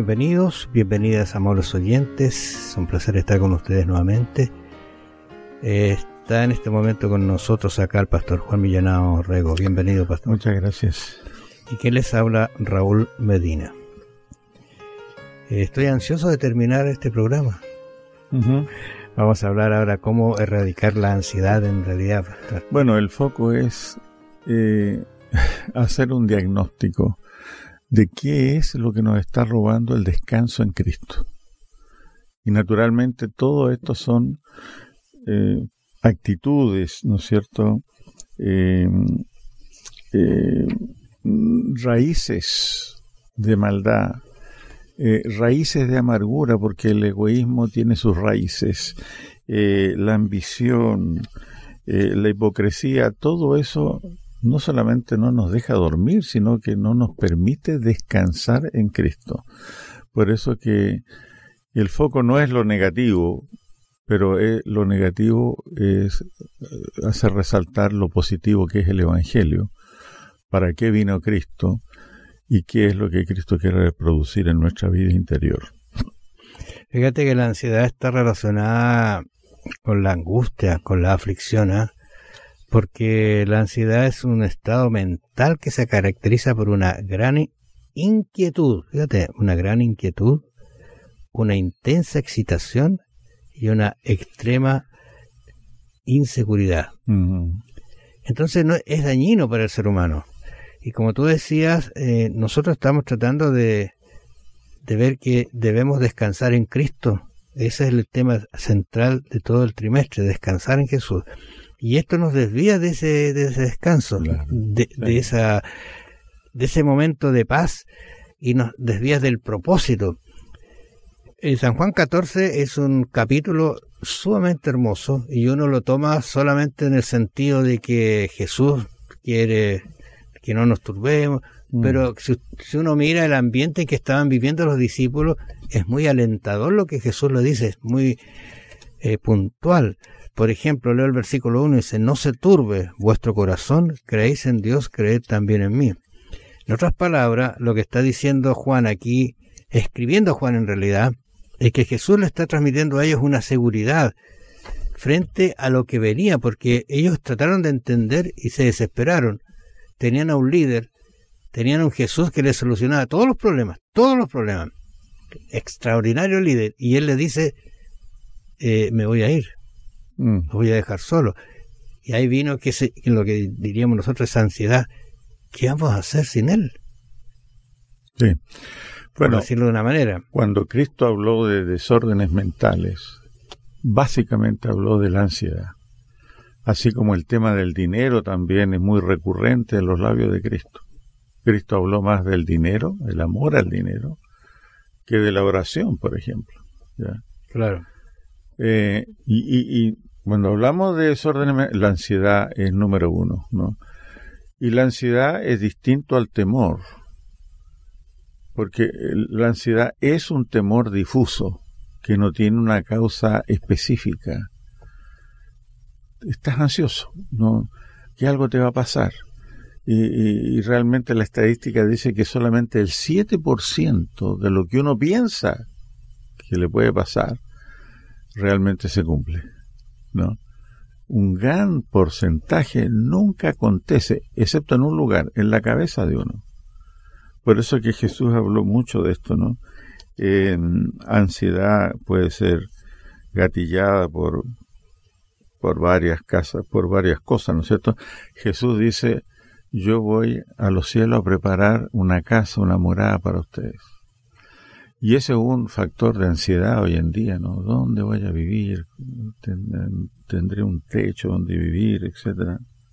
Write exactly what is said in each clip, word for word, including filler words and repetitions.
bienvenidos, bienvenidas amables oyentes, es un placer estar con ustedes nuevamente. Eh, está en este momento con nosotros acá el pastor Juan Millanao Rego. Bienvenido, pastor. Muchas gracias. Y que les habla Raúl Medina. Eh, estoy ansioso de terminar este programa. Uh-huh. Vamos a hablar ahora cómo erradicar la ansiedad en realidad, pastor. Bueno, el foco es eh, hacer un diagnóstico de qué es lo que nos está robando el descanso en Cristo. Y naturalmente todo esto son eh, actitudes, ¿no es cierto? Eh, eh, raíces de maldad, eh, raíces de amargura, porque el egoísmo tiene sus raíces, eh, la ambición, eh, la hipocresía, todo eso no solamente no nos deja dormir, sino que no nos permite descansar en Cristo. Por eso que el foco no es lo negativo, pero es, lo negativo es hacer resaltar lo positivo que es el Evangelio. ¿Para qué vino Cristo? ¿Y qué es lo que Cristo quiere reproducir en nuestra vida interior? Fíjate que la ansiedad está relacionada con la angustia, con la aflicción, ¿eh? Porque la ansiedad es un estado mental que se caracteriza por una gran inquietud, fíjate, una gran inquietud, una intensa excitación y una extrema inseguridad. Uh-huh. Entonces no, es dañino para el ser humano. Y como tú decías, eh, nosotros estamos tratando de, de ver que debemos descansar en Cristo. Ese es el tema central de todo el trimestre, descansar en Jesús. Y esto nos desvía de ese, de ese descanso, claro, de, claro. de esa, de ese momento de paz, y nos desvía del propósito. El San Juan catorce es un capítulo sumamente hermoso, y uno lo toma solamente en el sentido de que Jesús quiere que no nos turbemos, mm. pero si, si uno mira el ambiente en que estaban viviendo los discípulos, es muy alentador lo que Jesús le dice, es muy eh, puntual. Por ejemplo, leo el versículo uno y dice: no se turbe vuestro corazón, creéis en Dios, creed también en mí. En otras palabras, lo que está diciendo Juan aquí, escribiendo Juan en realidad, es que Jesús le está transmitiendo a ellos una seguridad frente a lo que venía, porque ellos trataron de entender y se desesperaron. Tenían a un líder, tenían a un Jesús que les solucionaba todos los problemas, todos los problemas. Extraordinario líder. Y él le dice, eh, me voy a ir. Lo voy a dejar solo. Y ahí vino que se, lo que diríamos nosotros, esa ansiedad. ¿Qué vamos a hacer sin él? Sí. Bueno, por decirlo de una manera. Cuando Cristo habló de desórdenes mentales, básicamente habló de la ansiedad. Así como el tema del dinero también es muy recurrente en los labios de Cristo. Cristo habló más del dinero, el amor al dinero, que de la oración, por ejemplo. ¿Ya? Claro. Eh, y, y, y cuando hablamos de desorden, la ansiedad es número uno, ¿no? Y la ansiedad es distinto al temor, porque la ansiedad es un temor difuso que no tiene una causa específica. Estás ansioso, ¿no? Que algo te va a pasar. Y, y, y realmente la estadística dice que solamente el siete por ciento de lo que uno piensa que le puede pasar realmente se cumple, ¿no? Un gran porcentaje nunca acontece, excepto en un lugar, en la cabeza de uno. Por eso que Jesús habló mucho de esto, ¿no? Eh, ansiedad puede ser gatillada por, por varias casas, por varias cosas, ¿no es cierto? Jesús dice, yo voy a los cielos a preparar una casa, una morada para ustedes. Y ese es un factor de ansiedad hoy en día, ¿no? ¿Dónde voy a vivir? ¿Tendré un techo donde vivir, etcétera?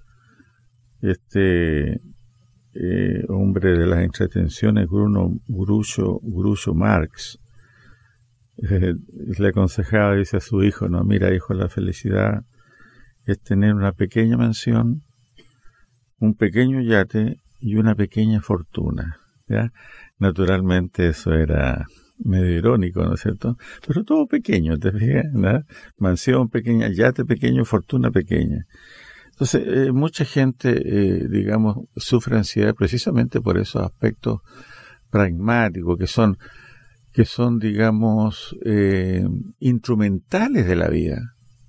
Este eh, hombre de las entretenciones, Bruno Groucho, Groucho Marx, eh, le aconsejaba, dice a su hijo, no, mira, hijo, la felicidad es tener una pequeña mansión, un pequeño yate y una pequeña fortuna, ¿ya? Naturalmente eso era medio irónico, ¿no es cierto? Pero todo pequeño, ¿te fijas? ¿No? Mansión pequeña, yate pequeño, fortuna pequeña. Entonces, eh, mucha gente, eh, digamos, sufre ansiedad precisamente por esos aspectos pragmáticos que son, que son, digamos, eh, instrumentales de la vida.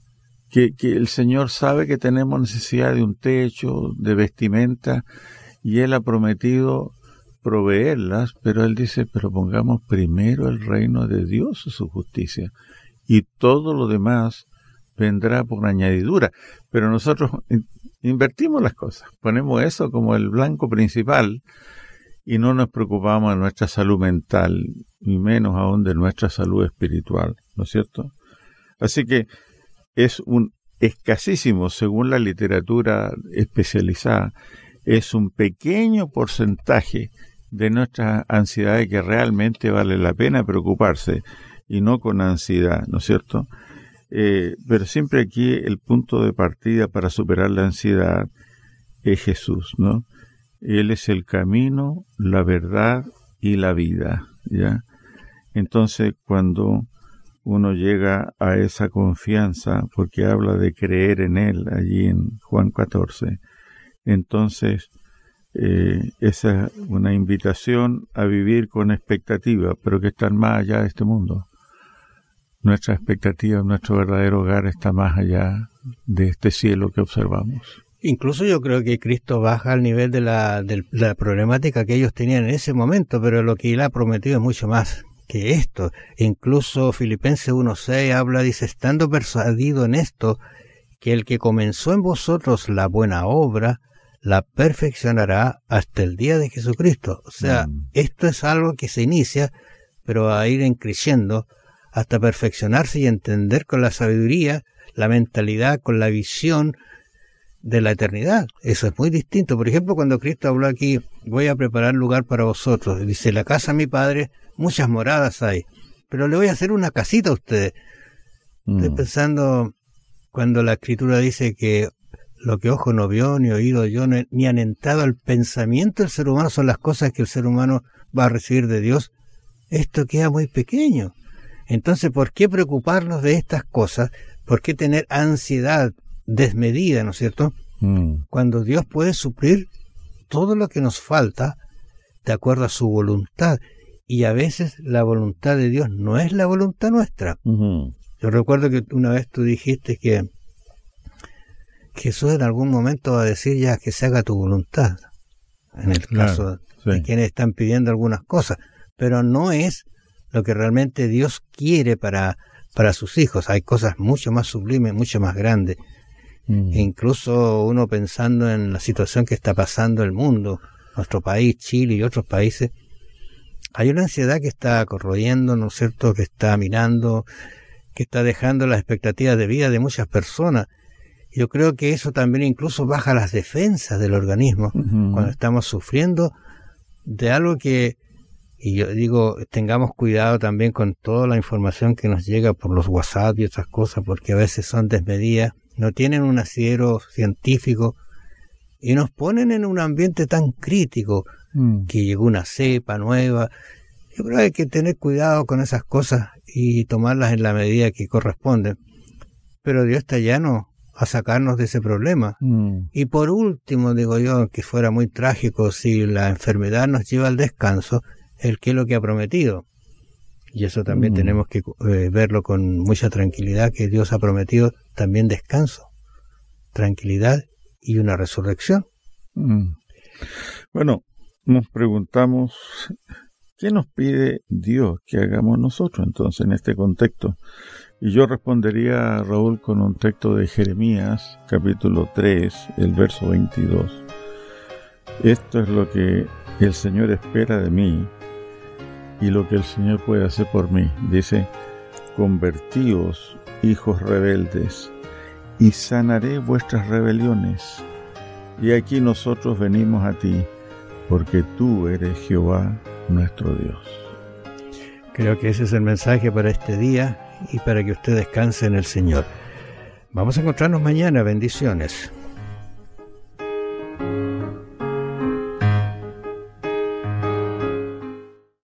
Que, que el Señor sabe que tenemos necesidad de un techo, de vestimenta, y Él ha prometido proveerlas, pero Él dice, pero pongamos primero el reino de Dios y su justicia, y todo lo demás vendrá por añadidura. Pero nosotros invertimos las cosas, ponemos eso como el blanco principal, y no nos preocupamos de nuestra salud mental, ni menos aún de nuestra salud espiritual, ¿no es cierto? Así que es un escasísimo, según la literatura especializada, es un pequeño porcentaje de nuestras ansiedades que realmente vale la pena preocuparse, y no con ansiedad, ¿no es cierto? Eh, pero siempre aquí el punto de partida para superar la ansiedad es Jesús, ¿no? Él es el camino, la verdad y la vida, ¿ya? Entonces, cuando uno llega a esa confianza, porque habla de creer en Él allí en Juan catorce, entonces eh, esa es una invitación a vivir con expectativa, pero que están más allá de este mundo. Nuestra expectativa, nuestro verdadero hogar está más allá de este cielo que observamos. Incluso yo creo que Cristo baja al nivel de la, de la problemática que ellos tenían en ese momento, pero lo que Él ha prometido es mucho más que esto. Incluso Filipenses uno seis habla, dice, estando persuadido en esto, que el que comenzó en vosotros la buena obra, la perfeccionará hasta el día de Jesucristo. O sea, mm. esto es algo que se inicia, pero va a ir creciendo hasta perfeccionarse y entender con la sabiduría, la mentalidad, con la visión de la eternidad. Eso es muy distinto. Por ejemplo, cuando Cristo habló aquí, voy a preparar lugar para vosotros. Dice, la casa de mi Padre, muchas moradas hay, pero le voy a hacer una casita a ustedes. Mm. Estoy pensando cuando la Escritura dice que lo que ojo no vio, ni oído oyó, ni han entrado al pensamiento del ser humano son las cosas que el ser humano va a recibir de Dios. Esto queda muy pequeño. Entonces, ¿por qué preocuparnos de estas cosas? ¿Por qué tener ansiedad desmedida, ¿no es cierto? Mm. Cuando Dios puede suplir todo lo que nos falta de acuerdo a su voluntad. Y a veces la voluntad de Dios no es la voluntad nuestra. Uh-huh. Yo recuerdo que una vez tú dijiste que Jesús en algún momento va a decir ya que se haga tu voluntad, en el claro, caso sí. de quienes están pidiendo algunas cosas, pero no es lo que realmente Dios quiere para, para sus hijos. Hay cosas mucho más sublimes, mucho más grandes. Mm. E incluso uno pensando en la situación que está pasando el mundo, nuestro país, Chile y otros países, hay una ansiedad que está corroyendo, ¿no es cierto?, que está minando, que está dejando las expectativas de vida de muchas personas. Yo creo que eso también incluso baja las defensas del organismo, uh-huh. cuando estamos sufriendo de algo que, y yo digo, tengamos cuidado también con toda la información que nos llega por los WhatsApp y otras cosas, porque a veces son desmedidas, no tienen un asidero científico y nos ponen en un ambiente tan crítico, mm. que llegó una cepa nueva. Yo creo que hay que tener cuidado con esas cosas y tomarlas en la medida que corresponden. Pero Dios está llano a sacarnos de ese problema. Mm. Y por último, digo yo, que fuera muy trágico si la enfermedad nos lleva al descanso, el que es lo que ha prometido. Y eso también mm. tenemos que eh, verlo con mucha tranquilidad, que Dios ha prometido también descanso, tranquilidad y una resurrección. Mm. Bueno, nos preguntamos, ¿qué nos pide Dios que hagamos nosotros entonces en este contexto? Y yo respondería, Raúl, con un texto de Jeremías, capítulo tres, el verso veintidós. Esto es lo que el Señor espera de mí y lo que el Señor puede hacer por mí. Dice, convertíos, hijos rebeldes, y sanaré vuestras rebeliones. Y aquí nosotros venimos a ti, porque tú eres Jehová, nuestro Dios. Creo que ese es el mensaje para este día y para que usted descanse en el Señor. Vamos a encontrarnos mañana. Bendiciones.